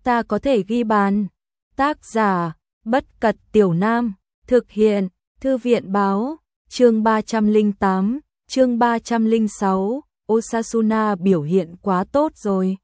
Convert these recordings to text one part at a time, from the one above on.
ta có thể ghi bàn. Tác giả, Bất Cật Tiểu Nam, thực hiện, Thư viện báo, chương 308, chương 306, Osasuna biểu hiện quá tốt rồi.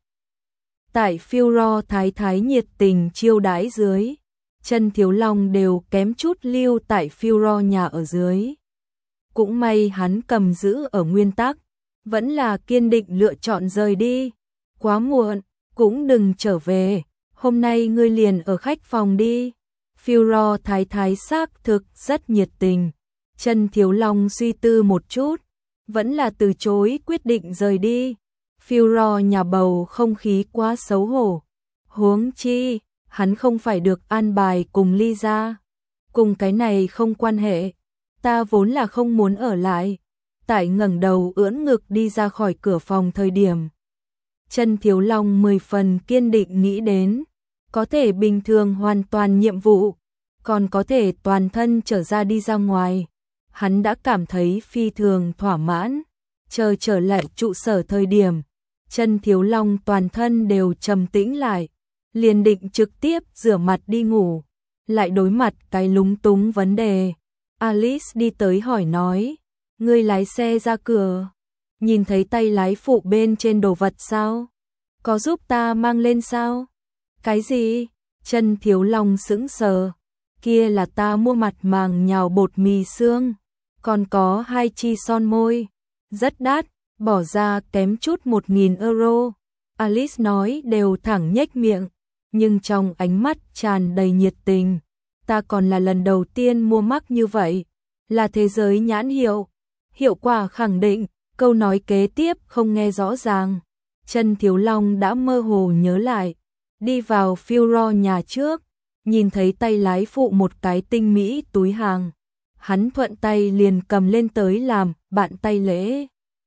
Tại Furore thái thái nhiệt tình chiêu đãi dưới, Chân Thiếu Long đều kém chút lưu tại Furore nhà ở dưới. Cũng may hắn cầm giữ ở nguyên tắc, vẫn là kiên định lựa chọn rời đi. Quá muộn, cũng đừng trở về, hôm nay ngươi liền ở khách phòng đi. Furore thái thái xác thực rất nhiệt tình. Chân Thiếu Long suy tư một chút, vẫn là từ chối quyết định rời đi. Furore nhà bầu không khí quá xấu hổ. Huống chi, hắn không phải được an bài cùng Lisa. Cùng cái này không quan hệ, ta vốn là không muốn ở lại. Tại ngẩng đầu ưỡn ngực đi ra khỏi cửa phòng thời điểm, Chân Thiếu Long 10 phần kiên định nghĩ đến, có thể bình thường hoàn toàn nhiệm vụ, còn có thể toàn thân trở ra đi ra ngoài. Hắn đã cảm thấy phi thường thỏa mãn. Chờ trở lại trụ sở thời điểm, Chân Thiếu Long toàn thân đều trầm tĩnh lại, liền định trực tiếp rửa mặt đi ngủ, lại đối mặt cái lúng túng vấn đề. Alice đi tới hỏi nói, ngươi lái xe ra cửa, nhìn thấy tay lái phụ bên trên đồ vật sao? Có giúp ta mang lên sao? Cái gì? Chân Thiếu Long sững sờ, kia là ta mua mặt màng nhào bột mì xương, còn có 2 chi son môi, rất đắt, bỏ ra kém chút 1.000 euro. Alice nói đều thẳng nhếch miệng, nhưng trong ánh mắt tràn đầy nhiệt tình. Ta còn là lần đầu tiên mua mắc như vậy, là thế giới nhãn hiệu. Hiệu quả khẳng định, câu nói kế tiếp không nghe rõ ràng. Chân Thiếu Long đã mơ hồ nhớ lại, đi vào Furore nhà trước, nhìn thấy tay lái phụ một cái tinh mỹ túi hàng. Hắn thuận tay liền cầm lên tới làm bạn tay lễ.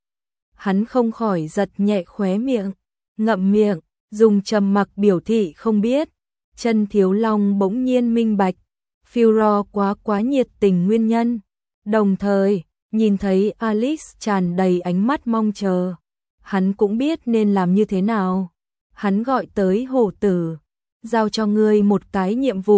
Hắn không khỏi giật nhẹ khóe miệng, ngậm miệng, dùng trầm mặc biểu thị không biết. Chân Thiếu Long bỗng nhiên minh bạch, Furore quá nhiệt tình nguyên nhân. Đồng thời, nhìn thấy Alice tràn đầy ánh mắt mong chờ, hắn cũng biết nên làm như thế nào. Hắn gọi tới Hổ Tử, giao cho ngươi một cái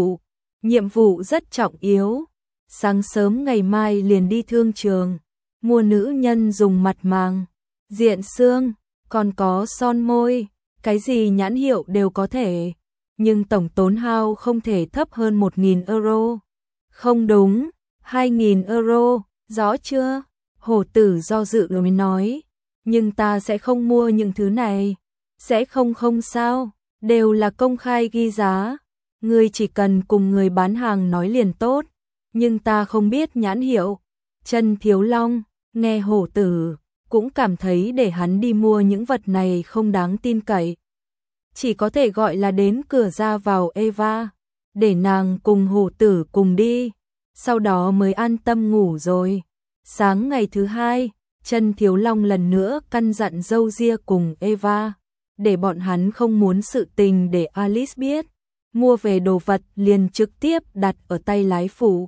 nhiệm vụ rất trọng yếu. Sáng sớm ngày mai liền đi thương trường, mua nữ nhân dùng mặt màng, diện xương, còn có son môi, cái gì nhãn hiệu đều có thể, nhưng tổng tốn hao không thể thấp hơn 1.000 euro. Không đúng, 2.000 euro, rõ chưa? Hổ Tử do dự rồi mới nói, nhưng ta sẽ không mua những thứ này. Sẽ không sao, đều là công khai ghi giá, ngươi chỉ cần cùng người bán hàng nói liền tốt, nhưng ta không biết nhãn hiệu. Chân Thiếu Long nghe Hổ Tử cũng cảm thấy để hắn đi mua những vật này không đáng tin cậy, chỉ có thể gọi là đến cửa ra vào Eva, để nàng cùng Hổ Tử cùng đi, sau đó mới an tâm ngủ rồi. Sáng ngày thứ hai, Chân Thiếu Long lần nữa căn dặn dâu ria cùng Eva, để bọn hắn không muốn sự tình để Alice biết, mua về đồ vật liền trực tiếp đặt ở tay lái phụ.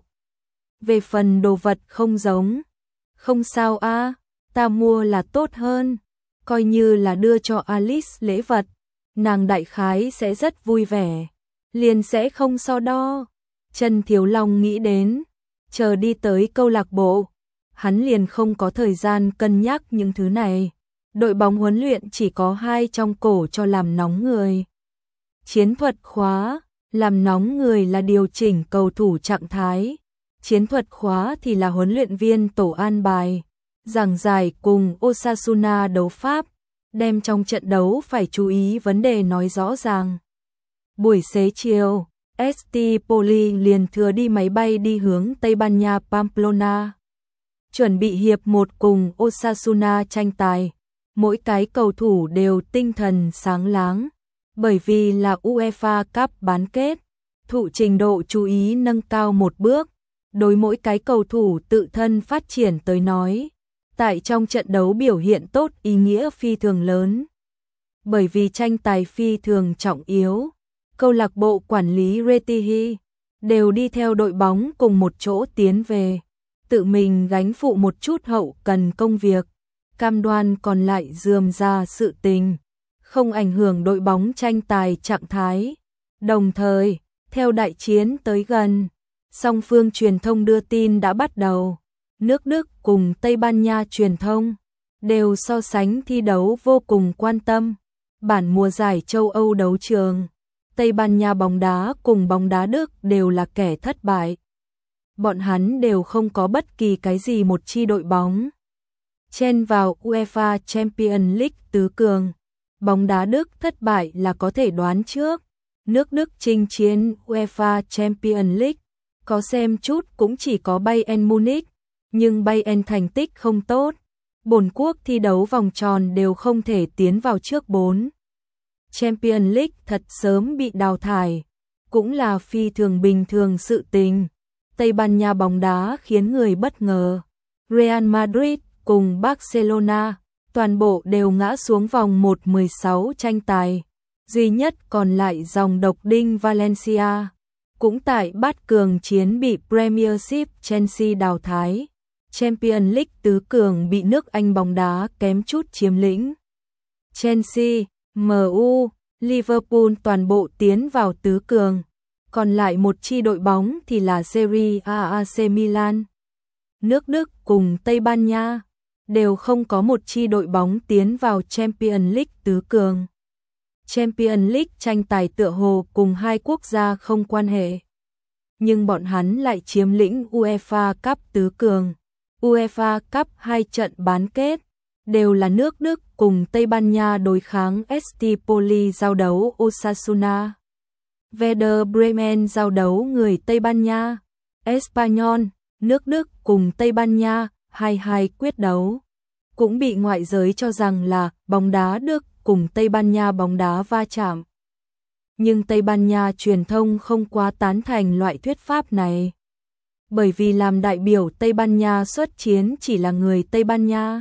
Về phần đồ vật không giống, không sao a, ta mua là tốt hơn, coi như là đưa cho Alice lễ vật, nàng đại khái sẽ rất vui vẻ, liền sẽ không so đo. Chân Thiếu Long nghĩ đến, chờ đi tới câu lạc bộ, hắn liền không có thời gian cân nhắc những thứ này. Đội bóng huấn luyện chỉ có 2 trong cổ cho làm nóng người. Chiến thuật khóa, làm nóng người là điều chỉnh cầu thủ trạng thái. Chiến thuật khóa thì là huấn luyện viên tổ an bài, giảng giải cùng Osasuna đấu pháp, đem trong trận đấu phải chú ý vấn đề nói rõ ràng. Buổi xế chiều, ST Poli liền thừa đi máy bay đi hướng Tây Ban Nha Pamplona, chuẩn bị hiệp 1 cùng Osasuna tranh tài. Mỗi cái cầu thủ đều tinh thần sáng láng, bởi vì là UEFA Cup bán kết, thụ trình độ chú ý nâng cao một bước. Đối mỗi cái cầu thủ tự thân phát triển tới nói, tại trong trận đấu biểu hiện tốt ý nghĩa phi thường lớn. Bởi vì tranh tài phi thường trọng yếu, câu lạc bộ quản lý Retihi đều đi theo đội bóng cùng một chỗ tiến về, tự mình gánh phụ một chút hậu cần công việc, cam đoan còn lại rườm rà sự tình. không ảnh hưởng đội bóng tranh tài trạng thái. Đồng thời, theo đại chiến tới gần, song phương truyền thông đưa tin đã bắt đầu. Nước Đức cùng Tây Ban Nha truyền thông đều so sánh thi đấu vô cùng quan tâm. Bản mùa giải châu Âu đấu trường, Tây Ban Nha bóng đá cùng bóng đá Đức đều là kẻ thất bại. Bọn hắn đều không có bất kỳ cái gì một chi đội bóng chen vào UEFA Champions League tứ cường. Bóng đá Đức thất bại là có thể đoán trước. Nước Đức chinh chiến UEFA Champions League, có xem chút cũng chỉ có Bayern Munich, nhưng Bayern thành tích không tốt. Bổn quốc thi đấu vòng tròn đều không thể tiến vào trước 4. Champions League thật sớm bị đào thải, cũng là phi thường bình thường sự tình. Tây Ban Nha bóng đá khiến người bất ngờ. Real Madrid cùng Barcelona toàn bộ đều ngã xuống vòng 1/16 tranh tài. Duy nhất còn lại dòng độc đinh Valencia, cũng tại bát cường chiến bị Premiership Chelsea đào thải. Champions League tứ cường bị nước Anh bóng đá kém chút chiếm lĩnh. Chelsea, MU, Liverpool toàn bộ tiến vào tứ cường. Còn lại một chi đội bóng thì là Serie A AC Milan. Nước Đức cùng Tây Ban Nha đều không có một chi đội bóng tiến vào Champions League tứ cường. Champions League tranh tài tựa hồ cùng hai quốc gia không quan hệ. Nhưng bọn hắn lại chiếm lĩnh UEFA Cup tứ cường. UEFA Cup 2 trận bán kết đều là nước Đức cùng Tây Ban Nha đối kháng. ST Poli giao đấu Osasuna, Werder Bremen giao đấu người Tây Ban Nha. Espanyol, nước Đức cùng Tây Ban Nha 2-2 quyết đấu, cũng bị ngoại giới cho rằng là bóng đá Đức cùng Tây Ban Nha bóng đá va chạm. Nhưng Tây Ban Nha truyền thông không quá tán thành loại thuyết pháp này. Bởi vì làm đại biểu Tây Ban Nha xuất chiến chỉ là người Tây Ban Nha.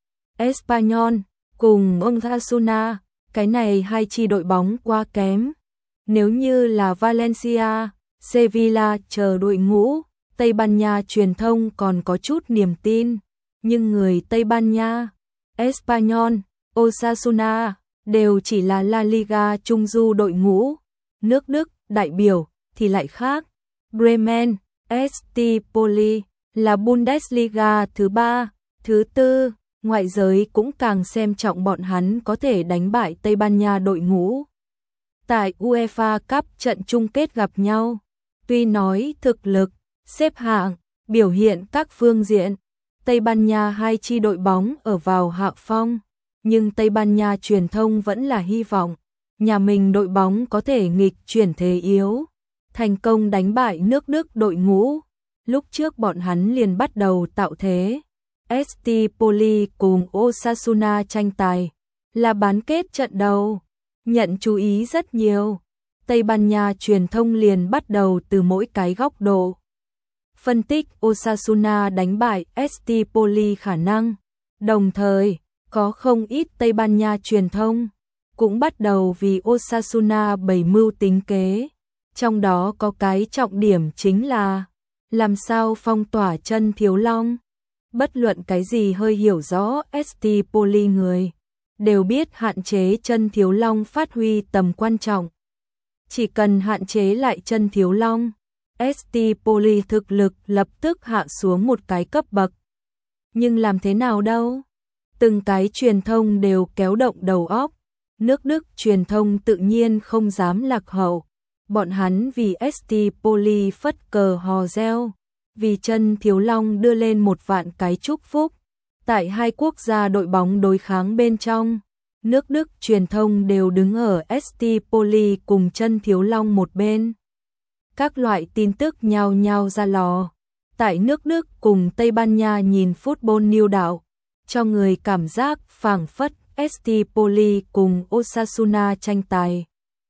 Espanyol cùng Osasuna, cái này hai chi đội bóng quá kém. Nếu như là Valencia, Sevilla chờ đội ngũ, Tây Ban Nha truyền thông còn có chút niềm tin. Nhưng người Tây Ban Nha, Espanyol, Osasuna đều chỉ là La Liga trung du đội ngũ. Nước Đức đại biểu thì lại khác. Bremen, ST Poli là Bundesliga thứ 3, thứ 4, ngoại giới cũng càng xem trọng bọn hắn có thể đánh bại Tây Ban Nha đội ngũ. Tại UEFA Cup trận chung kết gặp nhau, tuy nói thực lực, xếp hạng, biểu hiện các phương diện, Tây Ban Nha hai chi đội bóng ở vào hạ phong, nhưng Tây Ban Nha truyền thông vẫn là hy vọng nhà mình đội bóng có thể nghịch chuyển thế yếu, thành công đánh bại nước Đức đội ngũ. Lúc trước bọn hắn liền bắt đầu tạo thế. ST Poli cùng Osasuna tranh tài là bán kết trận đầu, nhận chú ý rất nhiều. Tây Ban Nha truyền thông liền bắt đầu từ mỗi cái góc độ phân tích Osasuna đánh bại ST Poli khả năng. Đồng thời, có không ít Tây Ban Nha truyền thông cũng bắt đầu vì Osasuna bày mưu tính kế. Trong đó có cái trọng điểm chính là làm sao phong tỏa chân Thiếu Long. Bất luận cái gì hơi hiểu rõ ST Poli người đều biết hạn chế chân Thiếu Long phát huy tầm quan trọng. Chỉ cần hạn chế lại chân Thiếu Long, ST Poli thực lực lập tức hạ xuống một cái cấp bậc. Nhưng làm thế nào đâu? Từng cái truyền thông đều kéo động đầu óc. Nước Đức truyền thông tự nhiên không dám lạc hậu. Bọn hắn vì ST Poli phất cờ hò reo, vì chân Thiếu Long đưa lên một vạn cái chúc phúc. Tại hai quốc gia đội bóng đối kháng bên trong, nước Đức truyền thông đều đứng ở ST Poli cùng chân Thiếu Long một bên. Các loại tin tức nhao nhao ra lò. Tại nước Đức cùng Tây Ban Nha nhìn football New đạo, cho người cảm giác phảng phất ST Poli cùng Osasuna tranh tài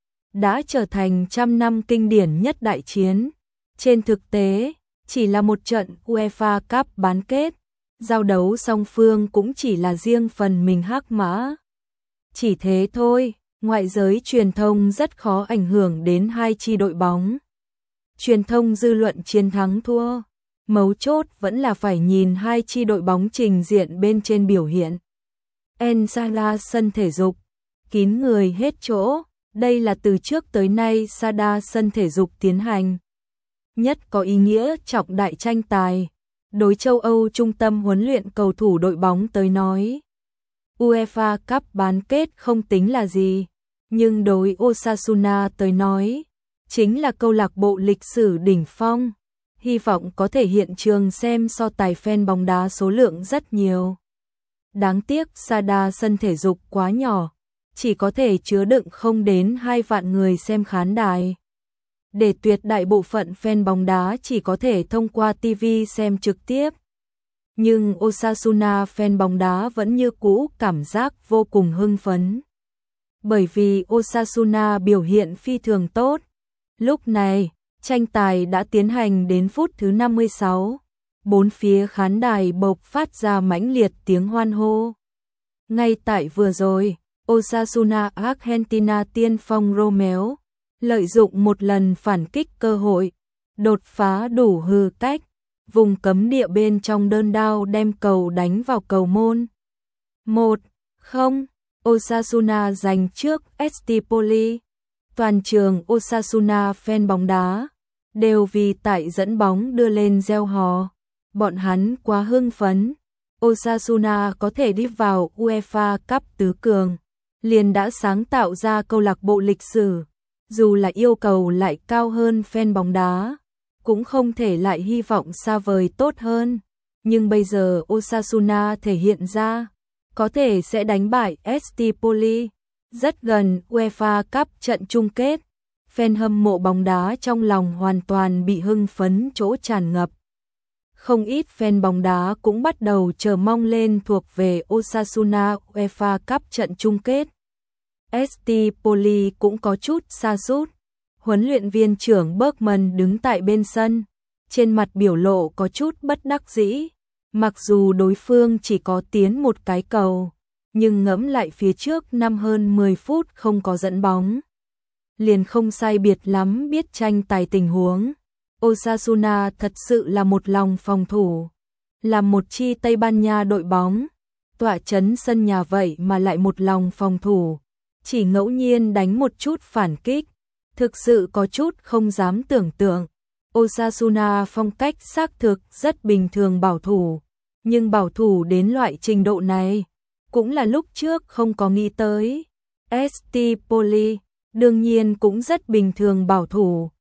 đã trở thành trăm năm kinh điển nhất đại chiến. Trên thực tế, chỉ là một trận UEFA Cup bán kết, giao đấu song phương cũng chỉ là riêng phần mình hắc mã. Chỉ thế thôi, ngoại giới truyền thông rất khó ảnh hưởng đến hai chi đội bóng. Truyền thông dư luận chiến thắng thua, mấu chốt vẫn là phải nhìn hai chi đội bóng trình diện bên trên biểu hiện. Ensala sân thể dục, kín người hết chỗ. Đây là từ trước tới nay Sada sân thể dục tiến hành nhất có ý nghĩa trọng đại tranh tài. Đối châu Âu trung tâm huấn luyện cầu thủ đội bóng tới nói, UEFA Cup bán kết không tính là gì, nhưng đối Osasuna tới nói, chính là câu lạc bộ lịch sử đỉnh phong. Hy vọng có thể hiện trường xem so tài fan bóng đá số lượng rất nhiều. Đáng tiếc Sada sân thể dục quá nhỏ, chỉ có thể chứa đựng không đến 2 vạn người xem khán đài. Để tuyệt đại bộ phận fan bóng đá chỉ có thể thông qua TV xem trực tiếp. Nhưng Osasuna fan bóng đá vẫn như cũ cảm giác vô cùng hưng phấn. Bởi vì Osasuna biểu hiện phi thường tốt. Lúc này, tranh tài đã tiến hành đến phút thứ 56. Bốn phía khán đài bộc phát ra mãnh liệt tiếng hoan hô. Ngay tại vừa rồi, Osasuna Argentina tiên phong Romeo lợi dụng một lần phản kích cơ hội, đột phá đủ hư cách, vùng cấm địa bên trong đơn đao đem cầu đánh vào cầu môn. 1-0, Osasuna giành trước Estipoli. Toàn trường Osasuna fan bóng đá đều vì tại dẫn bóng đưa lên reo hò. Bọn hắn quá hưng phấn. Osasuna có thể đi vào UEFA Cup tứ cường, liền đã sáng tạo ra câu lạc bộ lịch sử. Dù là yêu cầu lại cao hơn fan bóng đá, cũng không thể lại hy vọng xa vời tốt hơn. Nhưng bây giờ Osasuna thể hiện ra, có thể sẽ đánh bại Estipoli. Rất gần UEFA Cup trận chung kết, fan hâm mộ bóng đá trong lòng hoàn toàn bị hưng phấn chỗ tràn ngập. Không ít fan bóng đá cũng bắt đầu chờ mong lên thuộc về Osasuna UEFA Cup trận chung kết. Estipoli cũng có chút sa sút. Huấn luyện viên trưởng Bergman đứng tại bên sân, trên mặt biểu lộ có chút bất đắc dĩ. Mặc dù đối phương chỉ có tiến một cái cầu, nhưng ngẫm lại phía trước năm hơn 10 phút không có dẫn bóng, liền không sai biệt lắm biết tranh tài tình huống. Osasuna thật sự là một lòng phòng thủ, là một chi Tây Ban Nha đội bóng, tọa trấn sân nhà vậy mà lại một lòng phòng thủ, chỉ ngẫu nhiên đánh một chút phản kích, thực sự có chút không dám tưởng tượng. Osasuna phong cách xác thực rất bình thường bảo thủ, nhưng bảo thủ đến loại trình độ này, cũng là lúc trước không có nghĩ tới. Estipoli đương nhiên cũng rất bình thường bảo thủ.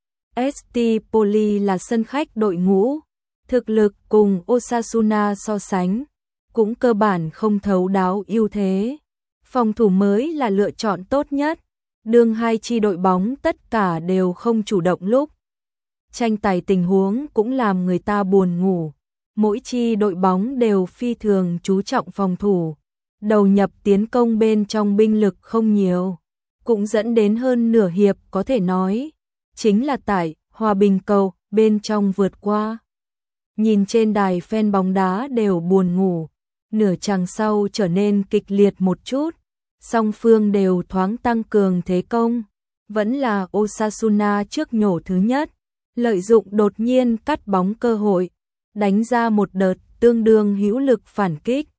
Estipoli là sân khách đội ngũ, thực lực cùng Osasuna so sánh, cũng cơ bản không thấu đáo ưu thế. Phòng thủ mới là lựa chọn tốt nhất, đương hai chi đội bóng tất cả đều không chủ động lúc. Tranh tài tình huống cũng làm người ta buồn ngủ, mỗi chi đội bóng đều phi thường chú trọng phòng thủ, đầu nhập tiến công bên trong binh lực không nhiều, cũng dẫn đến hơn nửa hiệp có thể nói, chính là tại hòa bình cầu bên trong vượt qua. Nhìn trên đài fan bóng đá đều buồn ngủ, nửa chặng sau trở nên kịch liệt một chút, song phương đều thoáng tăng cường thế công, vẫn là Osasuna trước nhổ thứ nhất, lợi dụng đột nhiên cắt bóng cơ hội, đánh ra một đợt tương đương hữu lực phản kích.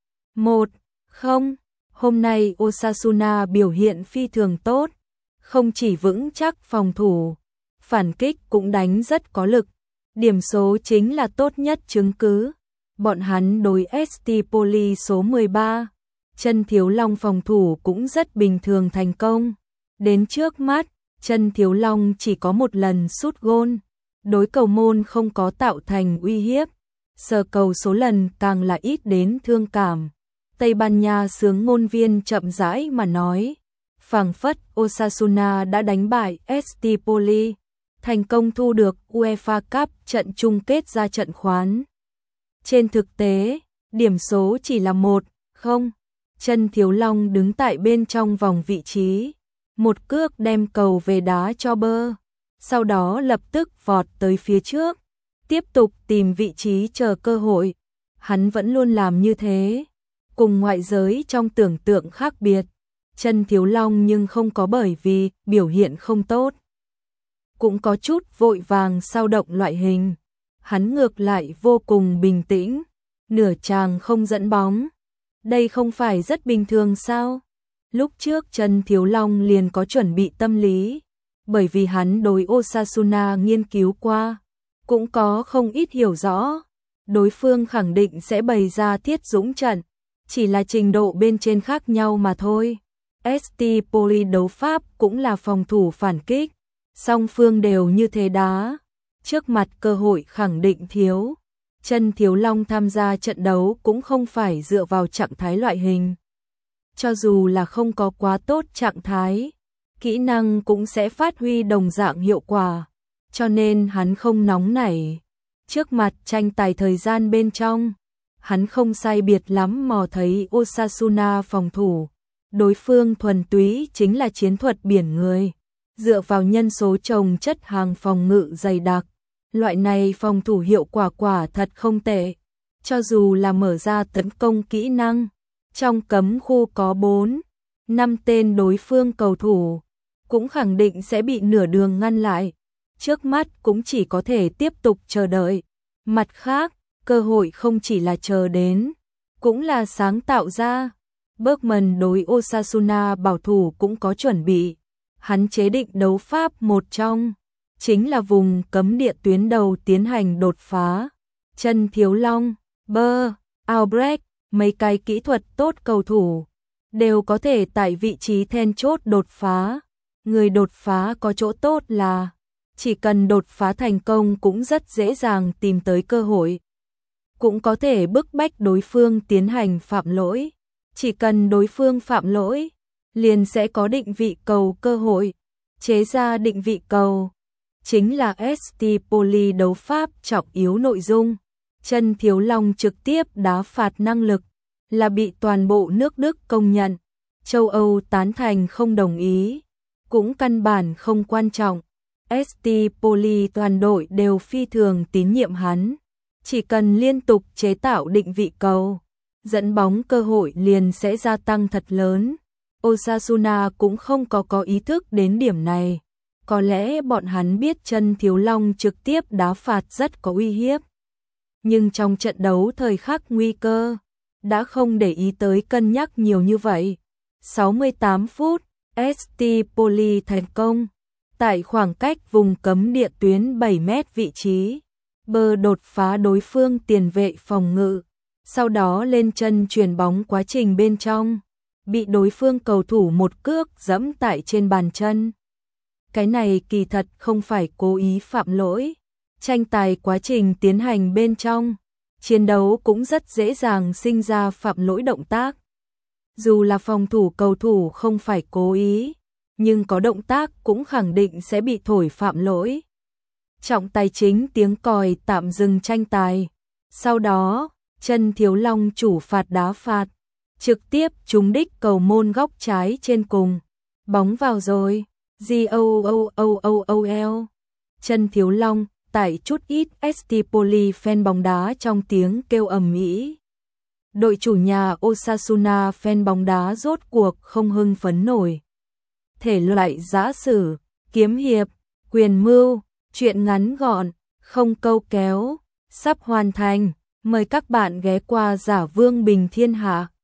1-0, hôm nay Osasuna biểu hiện phi thường tốt, không chỉ vững chắc phòng thủ, phản kích cũng đánh rất có lực. Điểm số chính là tốt nhất chứng cứ. Bọn hắn đối Estipoli số 13, Chân Thiếu Long phòng thủ cũng rất bình thường thành công. Đến trước mắt, Chân Thiếu Long chỉ có một lần sút gôn, đối cầu môn không có tạo thành uy hiếp, sờ cầu số lần càng là ít đến thương cảm. Tây Ban Nha xướng ngôn viên chậm rãi mà nói, phảng phất Osasuna đã đánh bại Estipoli, thành công thu được UEFA Cup trận chung kết ra trận khoán. Trên thực tế, điểm số chỉ là 1-0, Chân Thiếu Long đứng tại bên trong vòng vị trí, một cước đem cầu về đá cho bơ, sau đó lập tức vọt tới phía trước, tiếp tục tìm vị trí chờ cơ hội. Hắn vẫn luôn làm như thế, cùng ngoại giới trong tưởng tượng khác biệt. Chân Thiếu Long nhưng không có bởi vì biểu hiện không tốt, cũng có chút vội vàng sao động loại hình. Hắn ngược lại vô cùng bình tĩnh, nửa chàng không dẫn bóng. Đây không phải rất bình thường sao? Lúc trước Trần Thiếu Long liền có chuẩn bị tâm lý, bởi vì hắn đối Osasuna nghiên cứu qua, cũng có không ít hiểu rõ, đối phương khẳng định sẽ bày ra thiết dũng trận, chỉ là trình độ bên trên khác nhau mà thôi. ST Poli đấu pháp cũng là phòng thủ phản kích, song phương đều như thế đá, trước mặt cơ hội khẳng định thiếu. Trần Thiếu Long tham gia trận đấu cũng không phải dựa vào trạng thái loại hình. Cho dù là không có quá tốt trạng thái, kỹ năng cũng sẽ phát huy đồng dạng hiệu quả, cho nên hắn không nóng nảy. Trước mặt tranh tài thời gian bên trong, hắn không sai biệt lắm mò thấy Osasuna phòng thủ, đối phương thuần túy chính là chiến thuật biển người, dựa vào nhân số chồng chất hàng phòng ngự dày đặc. Loại này phòng thủ hiệu quả quả thật không tệ, cho dù là mở ra tấn công kỹ năng, trong cấm khu có 4-5 tên đối phương cầu thủ, cũng khẳng định sẽ bị nửa đường ngăn lại, trước mắt cũng chỉ có thể tiếp tục chờ đợi. Mặt khác, cơ hội không chỉ là chờ đến, cũng là sáng tạo ra. Bergman đối Osasuna bảo thủ cũng có chuẩn bị, hắn chế định đấu pháp một trong chính là vùng cấm địa tuyến đầu tiến hành đột phá. Trần Thiếu Long, Albrecht, mấy cái kỹ thuật tốt cầu thủ đều có thể tại vị trí then chốt đột phá. Người đột phá có chỗ tốt là chỉ cần đột phá thành công cũng rất dễ dàng tìm tới cơ hội, cũng có thể bức bách đối phương tiến hành phạm lỗi. Chỉ cần đối phương phạm lỗi, liền sẽ có định vị cầu cơ hội. Chế ra định vị cầu chính là ST Poli đấu pháp trọng yếu nội dung. Trần Thiếu Long trực tiếp đá phạt năng lực là bị toàn bộ nước Đức công nhận, châu Âu tán thành không đồng ý, cũng căn bản không quan trọng. ST Poli toàn đội đều phi thường tín nhiệm hắn, chỉ cần liên tục chế tạo định vị cầu, dẫn bóng cơ hội liền sẽ gia tăng thật lớn. Osasuna cũng không có ý thức đến điểm này. Có lẽ bọn hắn biết Trần Thiếu Long trực tiếp đá phạt rất có uy hiếp. Nhưng trong trận đấu thời khắc nguy cơ, đã không để ý tới cân nhắc nhiều như vậy. 68 phút, ST Poli thành công. Tại khoảng cách vùng cấm địa tuyến 7 mét vị trí, đột phá đối phương tiền vệ phòng ngự. Sau đó lên chân chuyền bóng quá trình bên trong, bị đối phương cầu thủ một cước giẫm tại trên bàn chân. Cái này kỳ thật không phải cố ý phạm lỗi. Tranh tài quá trình tiến hành bên trong, chiến đấu cũng rất dễ dàng sinh ra phạm lỗi động tác. Dù là phòng thủ cầu thủ không phải cố ý, nhưng có động tác cũng khẳng định sẽ bị thổi phạm lỗi. Trọng tài chính tiếng còi tạm dừng tranh tài. Sau đó, Trần Thiếu Long chủ phạt đá phạt, trực tiếp trúng đích cầu môn góc trái trên cùng. Bóng vào rồi. Goal. Trần Thiếu Long, tại chút ít ST Poli fan bóng đá trong tiếng kêu ầm ĩ. Đội chủ nhà Osasuna fan bóng đá rốt cuộc không hưng phấn nổi. Thể loại giã sử, kiếm hiệp, quyền mưu, truyện ngắn gọn, không câu kéo, sắp hoàn thành. Mời các bạn ghé qua Giả Vương Bình Thiên Hạ.